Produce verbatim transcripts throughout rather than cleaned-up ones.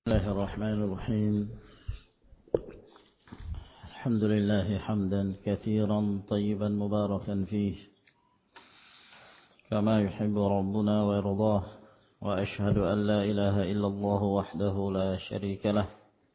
بسم الله الرحمن الرحيم. الحمد لله حمدا كثيرا طيبا مباركا فيه كما يحب ربنا ويرضاه، وأشهد أن لا إله إلا الله وحده لا شريك له،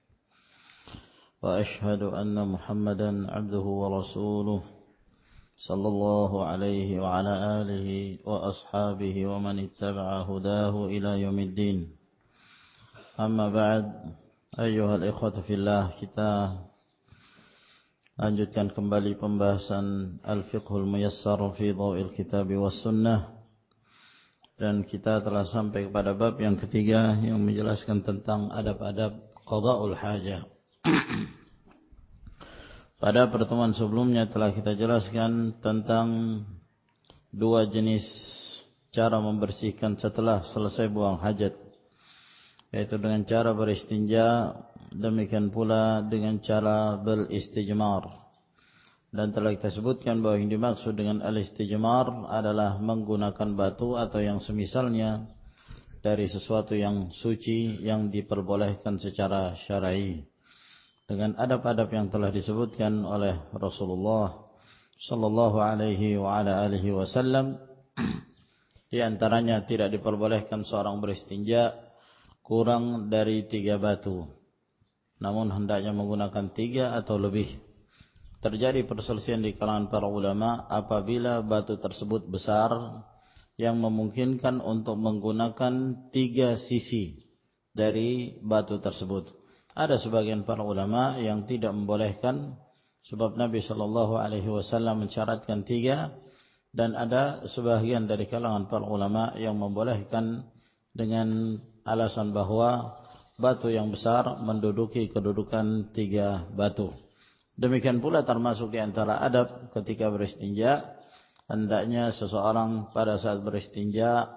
وأشهد أن محمدا عبده ورسوله صلى الله عليه وعلى آله وأصحابه ومن اتبع هداه إلى يوم الدين. Amma ba'd, ayyuhal ikhwatu fillah, kita lanjutkan kembali pembahasan Al-Fiqhul Muyassar fi Dhaw'il Kitabi was Sunnah, dan kita telah sampai kepada bab yang ketiga yang menjelaskan tentang adab-adab qada'ul hajah. Pada pertemuan sebelumnya telah kita jelaskan tentang dua jenis cara membersihkan setelah selesai buang hajat, yaitu dengan cara beristinja, demikian pula dengan cara beristijmar. Dan telah kita sebutkan bahawa yang dimaksud dengan al-istijmar adalah menggunakan batu atau yang semisalnya dari sesuatu yang suci yang diperbolehkan secara syar'i, dengan adab-adab yang telah disebutkan oleh Rasulullah sallallahu alaihi wa ala alihi wasallam. Di antaranya tidak diperbolehkan seorang beristinja kurang dari tiga batu, namun hendaknya menggunakan tiga atau lebih. Terjadi perselisihan di kalangan para ulama apabila batu tersebut besar yang memungkinkan untuk menggunakan tiga sisi dari batu tersebut. Ada sebagian para ulama yang tidak membolehkan, sebab Nabi sallallahu alaihi wasallam mensyaratkan tiga, dan ada sebagian dari kalangan para ulama yang membolehkan dengan alasan bahawa batu yang besar menduduki kedudukan tiga batu. Demikian pula termasuk di antara adab ketika beristinja, hendaknya seseorang pada saat beristinja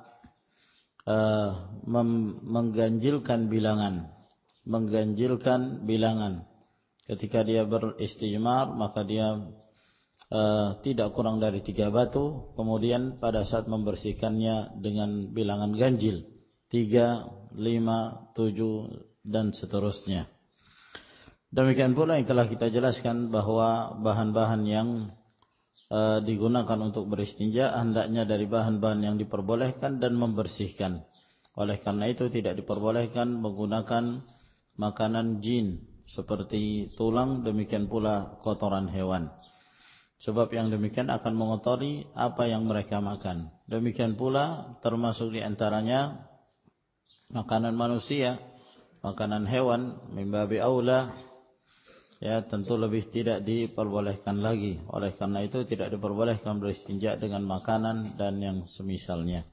uh, mengganjilkan bilangan, mengganjilkan bilangan. Ketika dia beristijmar, maka dia uh, tidak kurang dari tiga batu. Kemudian pada saat membersihkannya dengan bilangan ganjil, tiga, lima, tujuh, dan seterusnya. Demikian pula yang telah kita jelaskan bahawa bahan-bahan yang uh, digunakan untuk beristinja hendaknya dari bahan-bahan yang diperbolehkan dan membersihkan. Oleh karena itu tidak diperbolehkan menggunakan makanan jin seperti tulang, demikian pula kotoran hewan, sebab yang demikian akan mengotori apa yang mereka makan. Demikian pula termasuk di antaranya makanan manusia, makanan hewan, mimbabi aula, ya tentu lebih tidak diperbolehkan lagi. Oleh karena itu tidak diperbolehkan beristinja dengan makanan dan yang semisalnya.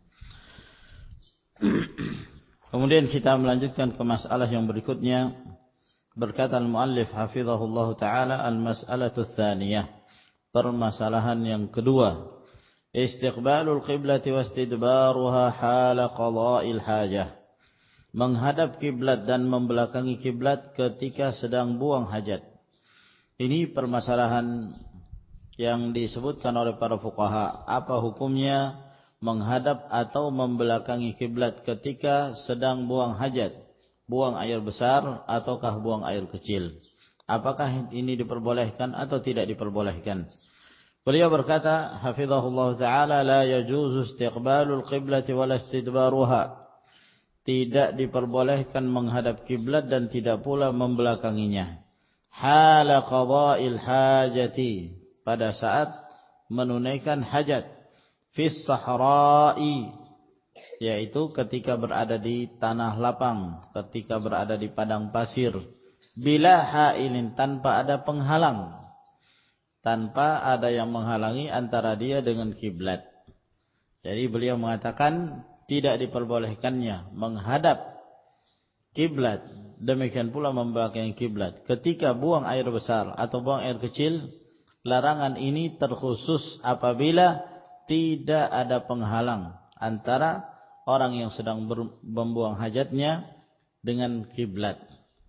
Kemudian kita melanjutkan ke masalah yang berikutnya. Berkata al-muallif hafizahullah ta'ala, al-mas'alatu tsaniyah, permasalahan yang kedua, istiqbalul qiblati wastidbaruha hala qada'il hajah, menghadap kiblat dan membelakangi kiblat ketika sedang buang hajat. Ini permasalahan yang disebutkan oleh para fuqaha. Apa hukumnya menghadap atau membelakangi kiblat ketika sedang buang hajat, buang air besar ataukah buang air kecil? Apakah ini diperbolehkan atau tidak diperbolehkan? Beliau berkata hafizahullah ta'ala, la yajuzu istiqbalul qiblati wala istidbaruha, tidak diperbolehkan menghadap kiblat dan tidak pula membelakanginya. Hala qada'il hajati, pada saat menunaikan hajat. Fis sahra'i, yaitu ketika berada di tanah lapang, ketika berada di padang pasir. Bila ha'ilin, tanpa ada penghalang, tanpa ada yang menghalangi antara dia dengan kiblat. Jadi beliau mengatakan tidak diperbolehkannya menghadap kiblat, demikian pula membelakangi kiblat ketika buang air besar atau buang air kecil. Larangan ini terkhusus apabila tidak ada penghalang antara orang yang sedang membuang hajatnya dengan kiblat.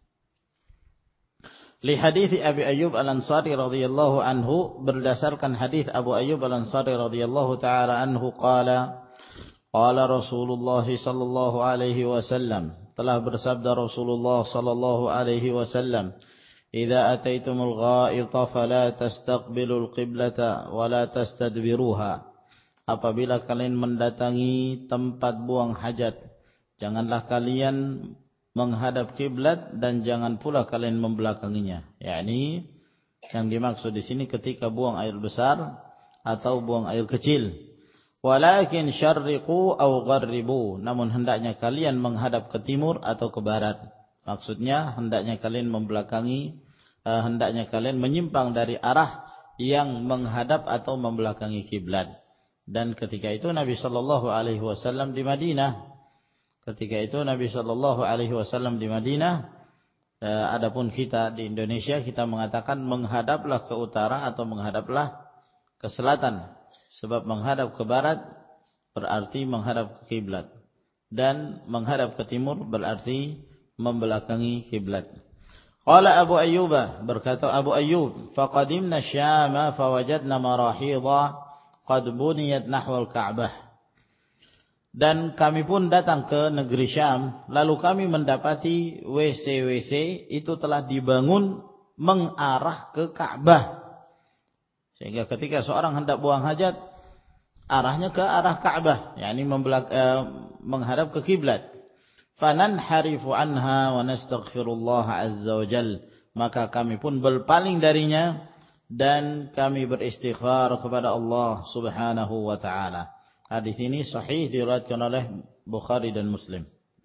Li hadis Abi Ayyub Al-Ansari radhiyallahu anhu, berdasarkan hadis Abu Ayyub Al-Ansari radhiyallahu taala anhu, qala qala Rasulullah sallallahu alaihi wasallam, telah bersabda Rasulullah sallallahu alaihi wasallam, "Idza ataitumul ghaita fala tastaqbilul qiblata wa la tastadbiruha." Apabila kalian mendatangi tempat buang hajat, janganlah kalian menghadap kiblat dan jangan pula kalian membelakanginya. Yakni yang dimaksud di sini ketika buang air besar atau buang air kecil. Walakin syarriqu aw gharribu, namun hendaknya kalian menghadap ke timur atau ke barat. Maksudnya hendaknya kalian membelakangi, uh, hendaknya kalian menyimpang dari arah yang menghadap atau membelakangi kiblat. Dan ketika itu Nabi sallallahu alaihi wasallam di Madinah. Ketika itu Nabi sallallahu alaihi wasallam di Madinah. Eh, adapun kita di Indonesia, kita mengatakan menghadaplah ke utara atau menghadaplah ke selatan. Sebab menghadap ke barat berarti menghadap ke kiblat. Dan menghadap ke timur berarti membelakangi kiblat. Qala Abu Ayyub, berkata Abu Ayyub, faqadimna Syam fawajadna marahidha qad buniyat nahwal Ka'bah. Dan kami pun datang ke negeri Syam, lalu kami mendapati W C-W C itu telah dibangun mengarah ke Ka'bah. Sehingga ketika seorang hendak buang hajat, arahnya ke arah Ka'bah, yakni membelak, eh, menghadap ke kiblat. Fananharifu anha wa nastaghfirullah azza wa jal. Maka kami pun berpaling darinya dan kami beristighfar kepada Allah Subhanahu wa taala. Hadis ini sahih diriwayatkan oleh Bukhari dan Muslim.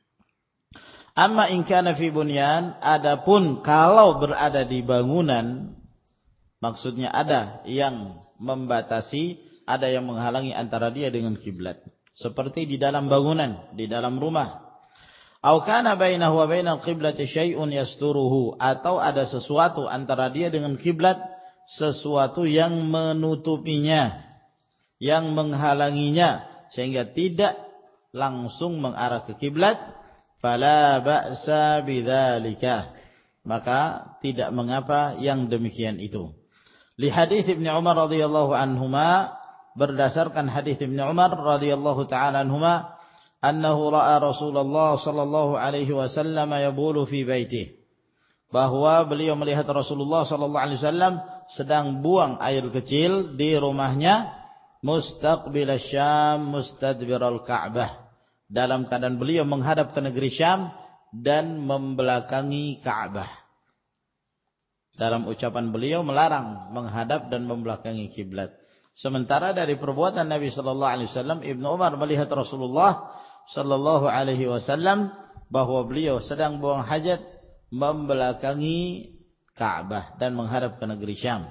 Amma in kana fi bunyan, adapun kalau berada di bangunan, maksudnya ada yang membatasi, ada yang menghalangi antara dia dengan kiblat. Seperti di dalam bangunan, di dalam rumah. Au kana bainahu wa bainal qiblati syai'un yasturuhu, atau ada sesuatu antara dia dengan kiblat, sesuatu yang menutupinya, yang menghalanginya, sehingga tidak langsung mengarah ke kiblat, fala ba'sa bidzalika, maka tidak mengapa yang demikian itu. Li hadits Ibnu Umar radhiyallahu anhuma, berdasarkan hadits Ibnu Umar radhiyallahu taala anhuma, annahu ra'a Rasulullah sallallahu alaihi wasallam yabulu fi baitihi, bahwa beliau melihat Rasulullah sallallahu alaihi wasallam sedang buang air kecil di rumahnya, mustaqbil Syam mustadbiral Ka'bah, dalam keadaan beliau menghadap ke negeri Syam dan membelakangi Ka'bah. Dalam ucapan beliau melarang menghadap dan membelakangi kiblat. Sementara dari perbuatan Nabi sallallahu alaihi wasallam, Ibnu Umar melihat Rasulullah sallallahu alaihi wasallam bahwa beliau sedang buang hajat membelakangi Ka'bah dan menghadap ke negeri Syam.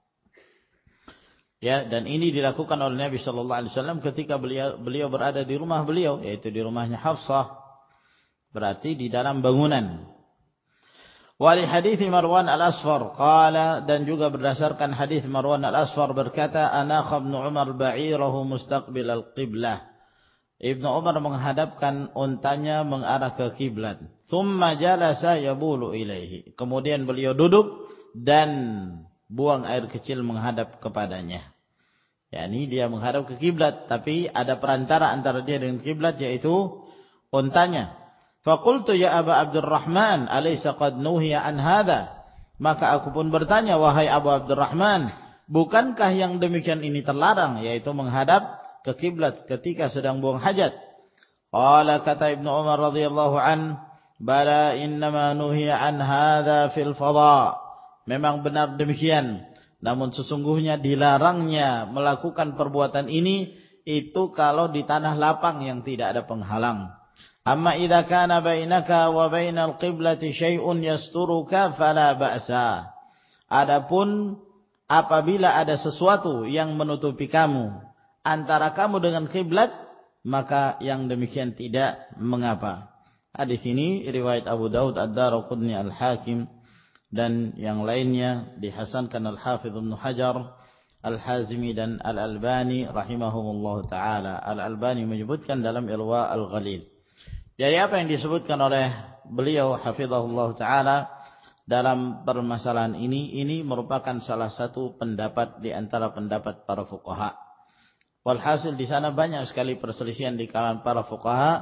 Ya, dan ini dilakukan oleh Nabi sallallahu alaihi wasallam ketika beliau beliau berada di rumah beliau, yaitu di rumahnya Hafsah. Berarti di dalam bangunan. Wa li hadits Marwan al-Asfar qala, dan juga berdasarkan hadis Marwan al-Asfar berkata, ana Ibnu Umar ba'irahu mustaqbil al-qiblah. Ibnu Umar menghadapkan untanya mengarah ke kiblat. Tsumma jalasa yabulu ilaihi. Kemudian beliau duduk dan buang air kecil menghadap kepadanya. yakni dia menghadap ke kiblat, tapi ada perantara antara dia dengan kiblat, yaitu untanya. Faqultu ya Aba Abdurrahman, alaysa qad nuhiya an hadha? Maka aku pun bertanya, wahai Abu Abdurrahman, bukankah yang demikian ini terlarang, yaitu menghadap ke kiblat ketika sedang buang hajat? Qala, kata Ibnu Umar radhiyallahu an, bala innama nuhiya an hadha fil fadha. Memang benar demikian, namun sesungguhnya dilarangnya melakukan perbuatan ini itu kalau di tanah lapang yang tidak ada penghalang. Amma idza kana bainaka wa bainal qiblati syai'un yasturuka fala ba'sa. Adapun apabila ada sesuatu yang menutupi kamu antara kamu dengan kiblat, maka yang demikian tidak mengapa. Hadis ini riwayat Abu Daud, Ad-Darqutni, Al-Hakim dan yang lainnya, dihasankan Al-Hafidz Ibnu Hajar, Al-Hazimi dan Al-Albani rahimahumullah taala. Al-Albani menyebutkan dalam Irwa Al-Ghalil. Jadi apa yang disebutkan oleh beliau hafizahullah taala dalam permasalahan ini, ini merupakan salah satu pendapat di antara pendapat para fuqaha. Walhasil di sana banyak sekali perselisihan di kalangan para fuqaha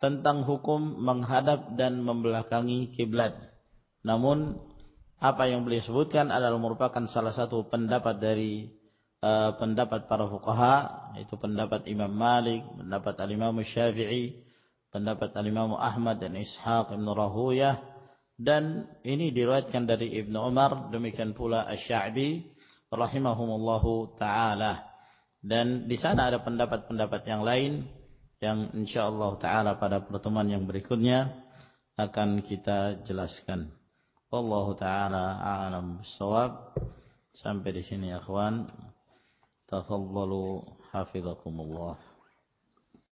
tentang hukum menghadap dan membelakangi kiblat. Namun apa yang beliau sebutkan adalah merupakan salah satu pendapat dari uh, pendapat para fuqaha, yaitu pendapat Imam Malik, pendapat Al-Imam Syafi'i, pendapat Al-Imam Ahmad dan Ishaq Ibn Rahuyah, dan ini diriwayatkan dari Ibnu Umar, demikian pula Asy-Sya'bi rahimahumullahu taala. Dan di sana ada pendapat-pendapat yang lain yang insyaallah taala pada pertemuan yang berikutnya akan kita jelaskan. Wallahu taala a'lam bissawab. Sampai di sini ya akhwan. Tafadhalu hafizakumullah.